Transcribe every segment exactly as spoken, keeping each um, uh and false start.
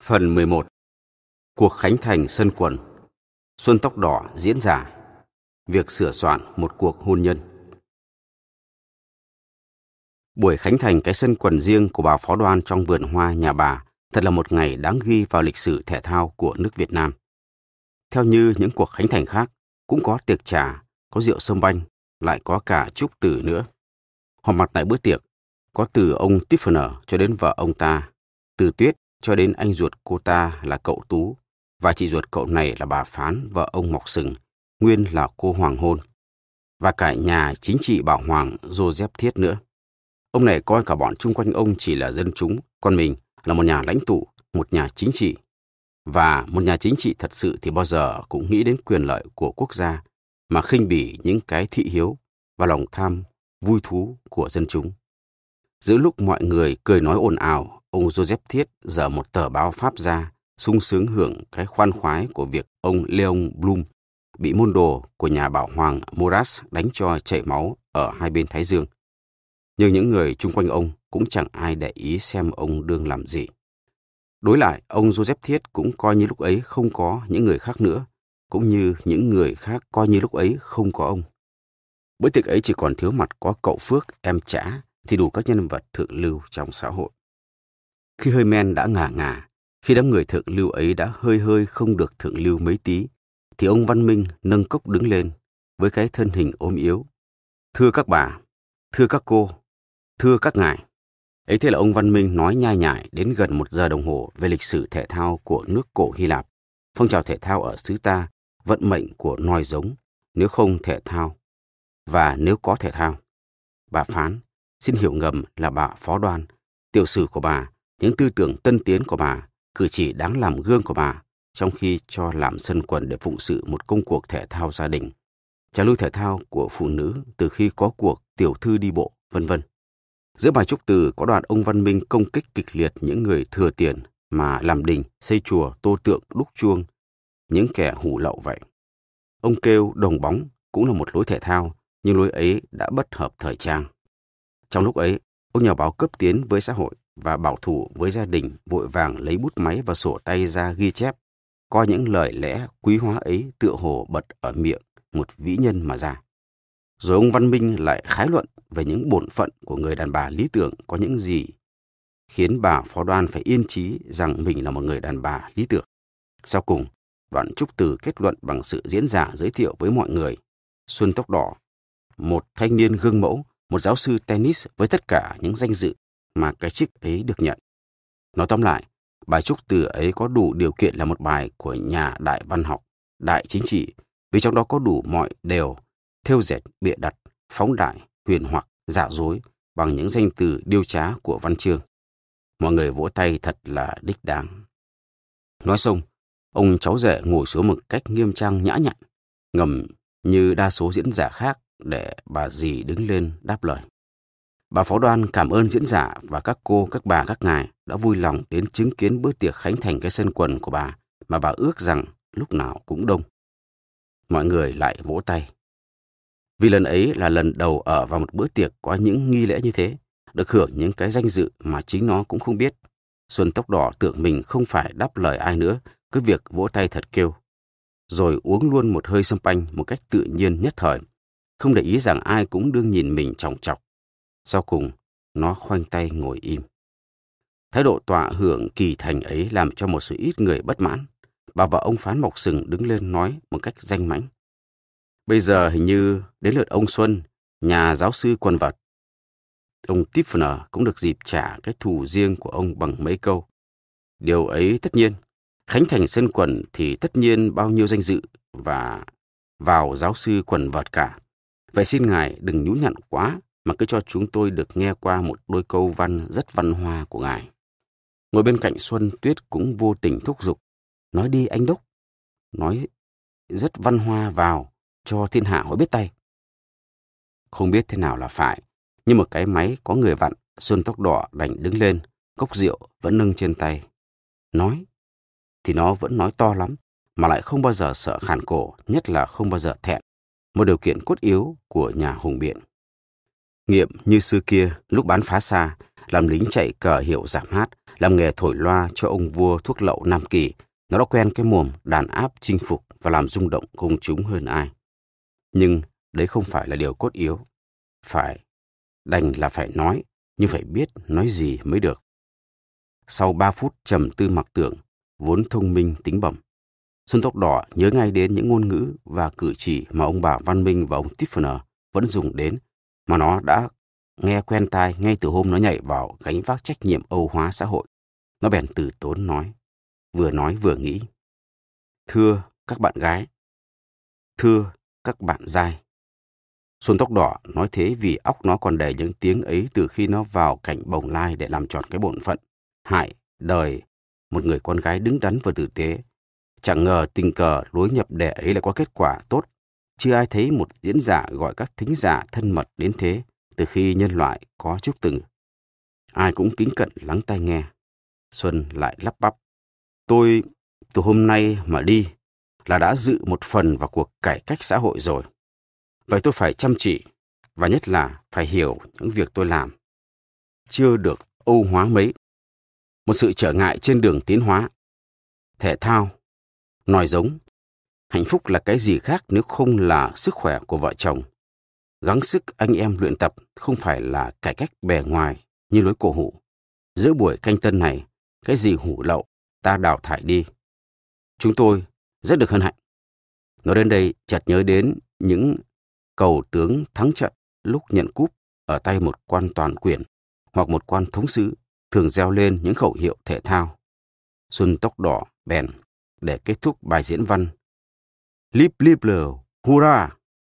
Phần mười một. Cuộc khánh thành sân quần. Xuân tóc đỏ diễn ra. Việc sửa soạn một cuộc hôn nhân. Buổi khánh thành cái sân quần riêng của bà Phó Đoan trong vườn hoa nhà bà thật là một ngày đáng ghi vào lịch sử thể thao của nước Việt Nam. Theo như những cuộc khánh thành khác, cũng có tiệc trà, có rượu sâm banh, lại có cả chúc từ nữa. Họp mặt tại bữa tiệc, có từ ông Tiffany cho đến vợ ông ta, từ Tuyết cho đến anh ruột cô ta là cậu Tú, và chị ruột cậu này là bà Phán, vợ ông Mọc Sừng, nguyên là cô hoàng hôn, và cả nhà chính trị bảo hoàng Joseph Thiết nữa. Ông này coi cả bọn chung quanh ông chỉ là dân chúng, còn mình là một nhà lãnh tụ, một nhà chính trị. Và một nhà chính trị thật sự thì bao giờ cũng nghĩ đến quyền lợi của quốc gia, mà khinh bỉ những cái thị hiếu và lòng tham, vui thú của dân chúng. Giữa lúc mọi người cười nói ồn ào, ông Joseph Thiết dở một tờ báo Pháp ra, sung sướng hưởng cái khoan khoái của việc ông Leon Blum bị môn đồ của nhà bảo hoàng Maurras đánh cho chảy máu ở hai bên thái dương. Nhưng những người chung quanh ông cũng chẳng ai để ý xem ông đương làm gì. Đối lại, ông Joseph Thiết cũng coi như lúc ấy không có những người khác nữa, cũng như những người khác coi như lúc ấy không có ông. Bữa tiệc ấy chỉ còn thiếu mặt có cậu Phước, em Trã, thì đủ các nhân vật thượng lưu trong xã hội. Khi hơi men đã ngả ngả, khi đám người thượng lưu ấy đã hơi hơi không được thượng lưu mấy tí, thì ông Văn Minh nâng cốc đứng lên với cái thân hình ốm yếu. Thưa các bà, thưa các cô, thưa các ngài. Ấy thế là ông Văn Minh nói nhai nhải đến gần một giờ đồng hồ về lịch sử thể thao của nước cổ Hy Lạp, phong trào thể thao ở xứ ta, vận mệnh của nòi giống, nếu không thể thao, và nếu có thể thao. Bà Phán, xin hiểu ngầm là bà Phó Đoan, tiểu sử của bà, những tư tưởng tân tiến của bà, cử chỉ đáng làm gương của bà, trong khi cho làm sân quần để phụng sự một công cuộc thể thao gia đình, trào lưu thể thao của phụ nữ từ khi có cuộc tiểu thư đi bộ, vân vân. Giữa bài chúc từ có đoạn ông Văn Minh công kích kịch liệt những người thừa tiền mà làm đình, xây chùa, tô tượng, đúc chuông, những kẻ hủ lậu vậy. Ông kêu đồng bóng cũng là một lối thể thao, nhưng lối ấy đã bất hợp thời trang. Trong lúc ấy, ông nhà báo cấp tiến với xã hội và bảo thủ với gia đình vội vàng lấy bút máy và sổ tay ra ghi chép, coi những lời lẽ quý hóa ấy tựa hồ bật ở miệng một vĩ nhân mà ra. Rồi ông Văn Minh lại khái luận về những bổn phận của người đàn bà lý tưởng có những gì khiến bà Phó Đoan phải yên chí rằng mình là một người đàn bà lý tưởng. Sau cùng, đoạn chúc từ kết luận bằng sự diễn giả giới thiệu với mọi người Xuân tóc đỏ, một thanh niên gương mẫu, một giáo sư tennis với tất cả những danh dự mà cái chức ấy được nhận. Nói tóm lại, bài chúc từ ấy có đủ điều kiện là một bài của nhà đại văn học, đại chính trị, vì trong đó có đủ mọi đều, thêu dệt, bịa đặt, phóng đại, huyền hoặc, giả dối bằng những danh từ điêu trá của văn chương. Mọi người vỗ tay thật là đích đáng. Nói xong, ông cháu rể ngồi xuống một cách nghiêm trang nhã nhặn, ngầm như đa số diễn giả khác để bà dì đứng lên đáp lời. Bà Phó Đoan cảm ơn diễn giả và các cô, các bà, các ngài đã vui lòng đến chứng kiến bữa tiệc khánh thành cái sân quần của bà mà bà ước rằng lúc nào cũng đông. Mọi người lại vỗ tay. Vì lần ấy là lần đầu ở vào một bữa tiệc có những nghi lễ như thế, được hưởng những cái danh dự mà chính nó cũng không biết. Xuân tóc đỏ tưởng mình không phải đáp lời ai nữa, cứ việc vỗ tay thật kêu. Rồi uống luôn một hơi sâm panh một cách tự nhiên nhất thời, không để ý rằng ai cũng đương nhìn mình chòng chọc. Sau cùng, nó khoanh tay ngồi im. Thái độ tọa hưởng kỳ thành ấy làm cho một số ít người bất mãn. Bà vợ ông Phán Mọc Sừng đứng lên nói một cách danh mãnh. Bây giờ hình như đến lượt ông Xuân, nhà giáo sư quần vợt. Ông Tiffany cũng được dịp trả cái thù riêng của ông bằng mấy câu. Điều ấy tất nhiên, khánh thành sân quần thì tất nhiên bao nhiêu danh dự và vào giáo sư quần vợt cả. Vậy xin ngài đừng nhún nhặn quá mà cứ cho chúng tôi được nghe qua một đôi câu văn rất văn hoa của ngài. Ngồi bên cạnh Xuân, Tuyết cũng vô tình thúc giục. Nói đi anh Đốc, nói rất văn hoa vào cho thiên hạ hỏi biết tay. Không biết thế nào là phải, nhưng một cái máy có người vặn, Xuân tóc đỏ đành đứng lên, cốc rượu vẫn nâng trên tay. Nói, thì nó vẫn nói to lắm, mà lại không bao giờ sợ khản cổ, nhất là không bao giờ thẹn, một điều kiện cốt yếu của nhà hùng biện. Nghiệm như xưa kia, lúc bán phá xa, làm lính chạy cờ hiệu giảm hát, làm nghề thổi loa cho ông vua thuốc lậu Nam Kỳ, nó đã quen cái mồm đàn áp chinh phục và làm rung động công chúng hơn ai. Nhưng đấy không phải là điều cốt yếu. Phải, đành là phải nói, nhưng phải biết nói gì mới được. Sau ba phút trầm tư mặc tưởng, vốn thông minh tính bẩm, Xuân Tóc Đỏ nhớ ngay đến những ngôn ngữ và cử chỉ mà ông bà Văn Minh và ông Tiffaner vẫn dùng đến, mà nó đã nghe quen tai ngay từ hôm nó nhảy vào gánh vác trách nhiệm Âu hóa xã hội. Nó bèn từ tốn nói, vừa nói vừa nghĩ. Thưa các bạn gái, thưa các bạn giai. Xuân Tóc Đỏ nói thế vì óc nó còn đầy những tiếng ấy từ khi nó vào cảnh bồng lai để làm tròn cái bổn phận, hại đời một người con gái đứng đắn và tử tế. Chẳng ngờ tình cờ lối nhập đề ấy lại có kết quả tốt. Chưa ai thấy một diễn giả gọi các thính giả thân mật đến thế từ khi nhân loại có chút từng. Ai cũng kính cẩn lắng tai nghe. Xuân lại lắp bắp. Tôi từ hôm nay mà đi là đã dự một phần vào cuộc cải cách xã hội rồi. Vậy tôi phải chăm chỉ, và nhất là phải hiểu những việc tôi làm. Chưa được Âu hóa mấy. Một sự trở ngại trên đường tiến hóa. Thể thao, nói giống. Hạnh phúc là cái gì khác nếu không là sức khỏe của vợ chồng. Gắng sức anh em luyện tập không phải là cải cách bề ngoài như lối cổ hủ. Giữa buổi canh tân này, cái gì hủ lậu ta đào thải đi. Chúng tôi rất được hân hạnh. Nói đến đây chợt nhớ đến những cầu tướng thắng trận lúc nhận cúp ở tay một quan toàn quyền hoặc một quan thống sứ thường reo lên những khẩu hiệu thể thao. Xuân Tóc Đỏ bèn để kết thúc bài diễn văn. Lip lip lờ, hurra!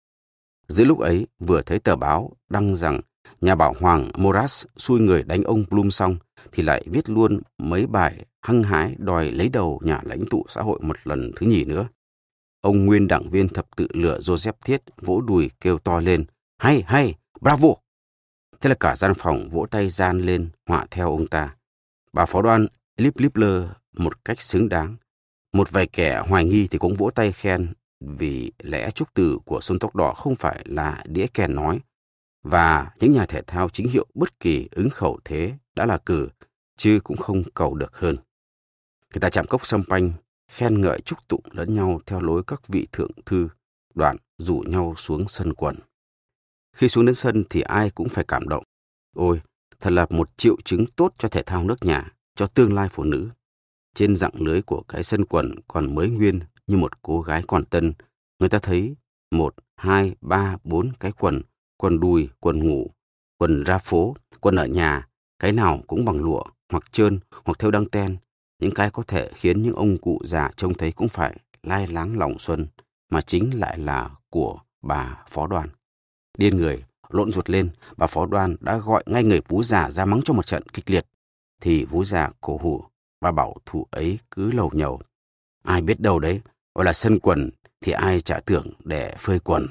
Giữa lúc ấy vừa thấy tờ báo đăng rằng nhà bảo Hoàng Moras xui người đánh ông Blum xong thì lại viết luôn mấy bài hăng hái đòi lấy đầu nhà lãnh tụ xã hội một lần thứ nhì nữa. Ông nguyên đảng viên thập tự lửa Joseph Thiết vỗ đùi kêu to lên, hay, hay, bravo! Thế là cả gian phòng vỗ tay gian lên họa theo ông ta. Bà phó đoan lip lip lơ một cách xứng đáng. Một vài kẻ hoài nghi thì cũng vỗ tay khen vì lẽ chúc từ của Xuân Tóc Đỏ không phải là đĩa kèn nói, và những nhà thể thao chính hiệu bất kỳ ứng khẩu thế đã là cử, chứ cũng không cầu được hơn. Người ta chạm cốc champagne, khen ngợi chúc tụng lẫn nhau theo lối các vị thượng thư, đoạn rủ nhau xuống sân quần. Khi xuống đến sân thì ai cũng phải cảm động. Ôi, thật là một triệu chứng tốt cho thể thao nước nhà, cho tương lai phụ nữ. Trên rặng lưới của cái sân quần còn mới nguyên như một cô gái còn tân, người ta thấy một, hai, ba, bốn cái quần, quần đùi, quần ngủ, quần ra phố, quần ở nhà, cái nào cũng bằng lụa, hoặc trơn, hoặc thêu đăng ten. Những cái có thể khiến những ông cụ già trông thấy cũng phải lai láng lòng xuân, mà chính lại là của bà phó đoan. Điên người, lộn ruột lên, bà phó đoan đã gọi ngay người vú già ra mắng cho một trận kịch liệt. Thì vú già cổ hủ, bà bảo thủ ấy cứ lầu nhầu. Ai biết đâu đấy, gọi là sân quần thì ai chả tưởng để phơi quần.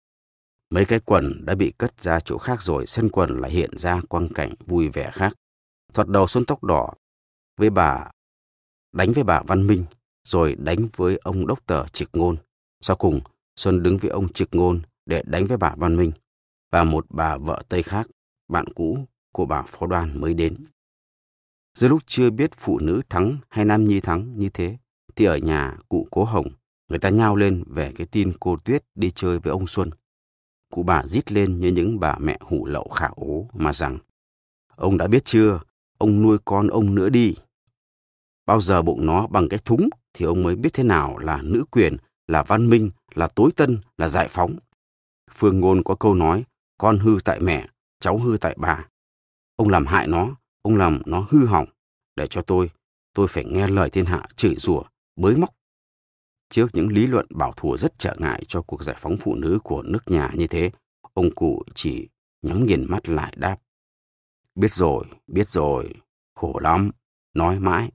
Mấy cái quần đã bị cất ra chỗ khác rồi, sân quần lại hiện ra quang cảnh vui vẻ khác. Thoạt đầu Xuân Tóc Đỏ với bà đánh với bà Văn Minh, rồi đánh với ông đốc tờ Trực Ngôn. Sau cùng, Xuân đứng với ông Trực Ngôn để đánh với bà Văn Minh và một bà vợ Tây khác, bạn cũ của bà phó đoan mới đến. Giữa lúc chưa biết phụ nữ thắng hay nam nhi thắng như thế, thì ở nhà cụ Cố Hồng, người ta nhao lên về cái tin cô Tuyết đi chơi với ông Xuân. Cụ bà rít lên như những bà mẹ hủ lậu khả ố mà rằng, ông đã biết chưa, ông nuôi con ông nữa đi. Bao giờ bụng nó bằng cái thúng thì ông mới biết thế nào là nữ quyền, là văn minh, là tối tân, là giải phóng. Phương Ngôn có câu nói, con hư tại mẹ, cháu hư tại bà. Ông làm hại nó, ông làm nó hư hỏng. Để cho tôi, tôi phải nghe lời thiên hạ chửi rủa, bới móc. Trước những lý luận bảo thủ rất trở ngại cho cuộc giải phóng phụ nữ của nước nhà như thế, ông cụ chỉ nhắm nghiền mắt lại đáp. Biết rồi, biết rồi, khổ lắm, nói mãi.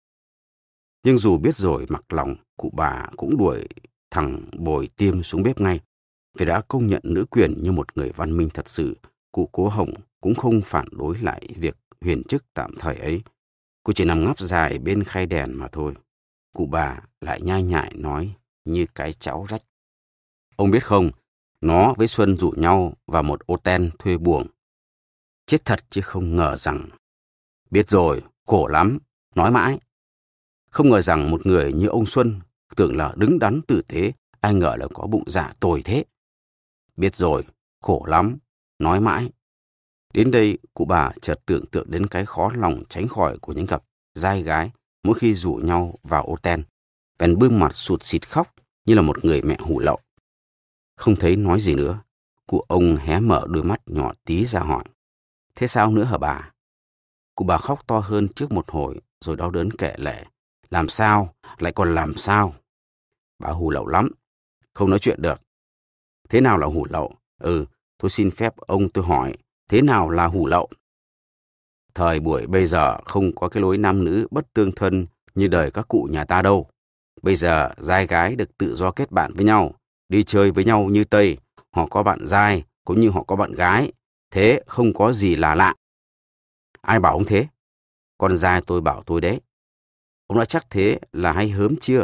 Nhưng dù biết rồi mặc lòng, cụ bà cũng đuổi thằng Bồi Tiêm xuống bếp ngay. Vì đã công nhận nữ quyền như một người văn minh thật sự, cụ Cố Hồng cũng không phản đối lại việc huyền chức tạm thời ấy. Cô chỉ nằm ngáp dài bên khay đèn mà thôi. Cụ bà lại nhai nhại nói như cái cháu rách. Ông biết không, nó với Xuân rủ nhau vào một ô ten thuê buồng. Chết thật chứ không ngờ rằng. Biết rồi, khổ lắm, nói mãi. Không ngờ rằng một người như ông Xuân tưởng là đứng đắn tử tế, ai ngờ là có bụng dạ tồi thế. Biết rồi, khổ lắm, nói mãi. Đến đây, cụ bà chợt tưởng tượng đến cái khó lòng tránh khỏi của những cặp trai gái mỗi khi rủ nhau vào ô ten. Bèn bưng mặt sụt sịt khóc như là một người mẹ hủ lậu. Không thấy nói gì nữa, cụ ông hé mở đôi mắt nhỏ tí ra hỏi. Thế sao nữa hả bà? Cụ bà khóc to hơn trước một hồi rồi đau đớn kể lể. Làm sao? Lại còn làm sao? Bà hủ lậu lắm, không nói chuyện được. Thế nào là hủ lậu? Ừ, tôi xin phép ông tôi hỏi, thế nào là hủ lậu? Thời buổi bây giờ không có cái lối nam nữ bất tương thân như đời các cụ nhà ta đâu. Bây giờ trai gái được tự do kết bạn với nhau, đi chơi với nhau như Tây, họ có bạn trai cũng như họ có bạn gái, thế không có gì là lạ. Ai bảo ông thế? Con trai tôi bảo tôi đấy. Ông đã chắc thế là hay hớm chưa?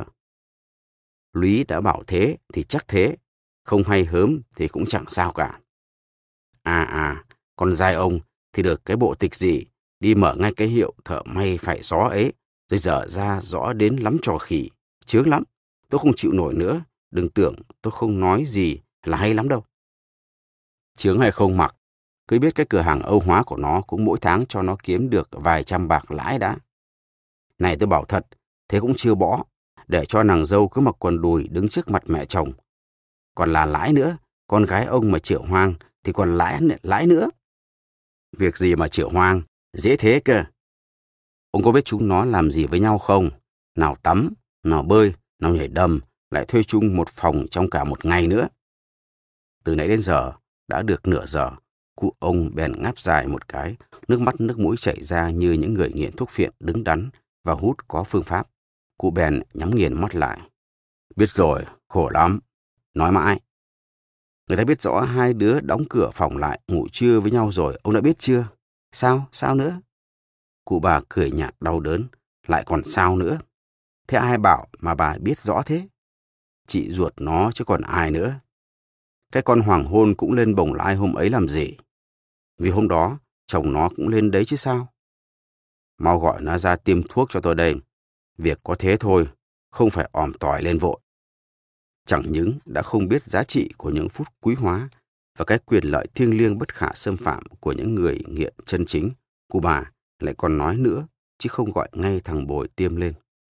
Lý đã bảo thế thì chắc thế, không hay hớm thì cũng chẳng sao cả. À à, con trai ông thì được cái bộ tịch gì, đi mở ngay cái hiệu thợ may phải gió ấy, rồi dở ra rõ đến lắm trò khỉ, chướng lắm. Tôi không chịu nổi nữa, đừng tưởng tôi không nói gì là hay lắm đâu. Chướng hay không mặc, cứ biết cái cửa hàng Âu hóa của nó cũng mỗi tháng cho nó kiếm được vài trăm bạc lãi đã. Này tôi bảo thật, thế cũng chưa bỏ, để cho nàng dâu cứ mặc quần đùi đứng trước mặt mẹ chồng. Còn là lãi nữa, con gái ông mà chịu hoang thì còn lãi, lãi nữa. Việc gì mà chịu hoang, dễ thế cơ. Ông có biết chúng nó làm gì với nhau không? Nào tắm, nào bơi, nào nhảy đầm, lại thuê chung một phòng trong cả một ngày nữa. Từ nãy đến giờ, đã được nửa giờ, cụ ông bèn ngáp dài một cái, nước mắt nước mũi chảy ra như những người nghiện thuốc phiện đứng đắn và hút có phương pháp. Cụ bèn nhắm nghiền mắt lại. Biết rồi, khổ lắm. Nói mãi. Người ta biết rõ hai đứa đóng cửa phòng lại, ngủ trưa với nhau rồi, ông đã biết chưa? Sao? Sao nữa? Cụ bà cười nhạt đau đớn. Lại còn sao nữa? Thế ai bảo mà bà biết rõ thế? Chị ruột nó chứ còn ai nữa. Cái con hoàng hôn cũng lên Bồng Lai hôm ấy làm gì? Vì hôm đó, chồng nó cũng lên đấy chứ sao? Mau gọi nó ra tiêm thuốc cho tôi đây. Việc có thế thôi, không phải òm tỏi lên vội. Chẳng những đã không biết giá trị của những phút quý hóa và cái quyền lợi thiêng liêng bất khả xâm phạm của những người nghiện chân chính, cụ bà lại còn nói nữa, chứ không gọi ngay thằng Bồi tiêm lên.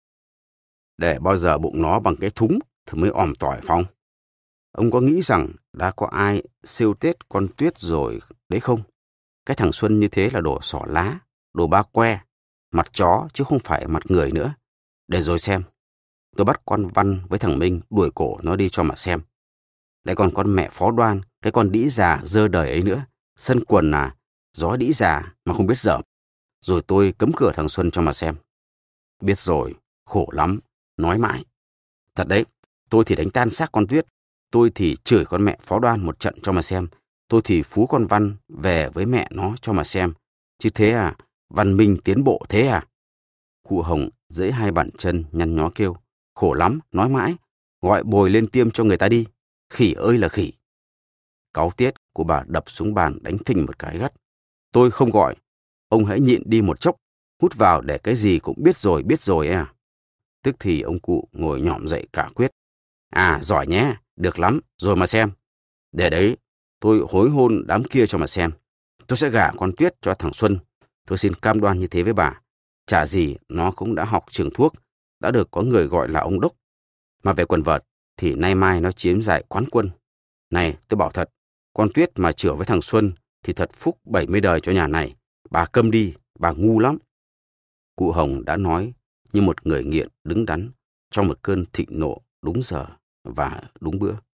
Để bao giờ bụng nó bằng cái thúng thì mới òm tỏi Phong. Ông có nghĩ rằng đã có ai siêu tết con Tuyết rồi đấy không? Cái thằng Xuân như thế là đồ xỏ lá, đồ ba que, mặt chó chứ không phải mặt người nữa. Để rồi xem. Tôi bắt con Văn với thằng Minh đuổi cổ nó đi cho mà xem. Lại còn con mẹ Phó Đoan, cái con đĩ già dơ đời ấy nữa. Sân quần à, gió đĩ già mà không biết dởm. Rồi tôi cấm cửa thằng Xuân cho mà xem. Biết rồi, khổ lắm, nói mãi. Thật đấy, tôi thì đánh tan xác con Tuyết. Tôi thì chửi con mẹ Phó Đoan một trận cho mà xem. Tôi thì phú con Văn về với mẹ nó cho mà xem. Chứ thế à, Văn Minh tiến bộ thế à? Cụ Hồng giãy hai bàn chân nhăn nhó kêu. Khổ lắm, nói mãi. Gọi Bồi lên tiêm cho người ta đi. Khỉ ơi là khỉ. Cáu tiết, cụ bà đập xuống bàn đánh thình một cái gắt. Tôi không gọi. Ông hãy nhịn đi một chốc. Hút vào để cái gì cũng biết rồi, biết rồi à. Tức thì ông cụ ngồi nhỏm dậy cả quyết. À, giỏi nhé, được lắm, rồi mà xem. Để đấy, tôi hối hôn đám kia cho mà xem. Tôi sẽ gả con Tuyết cho thằng Xuân. Tôi xin cam đoan như thế với bà. Chả gì nó cũng đã học trường thuốc, đã được có người gọi là ông đốc. Mà về quần vợt thì nay mai nó chiếm giải quán quân. Này, tôi bảo thật, con Tuyết mà chữa với thằng Xuân thì thật phúc bảy mươi đời cho nhà này. Bà câm đi, bà ngu lắm. Cụ Hồng đã nói như một người nghiện đứng đắn trong một cơn thịnh nộ đúng giờ và đúng bữa.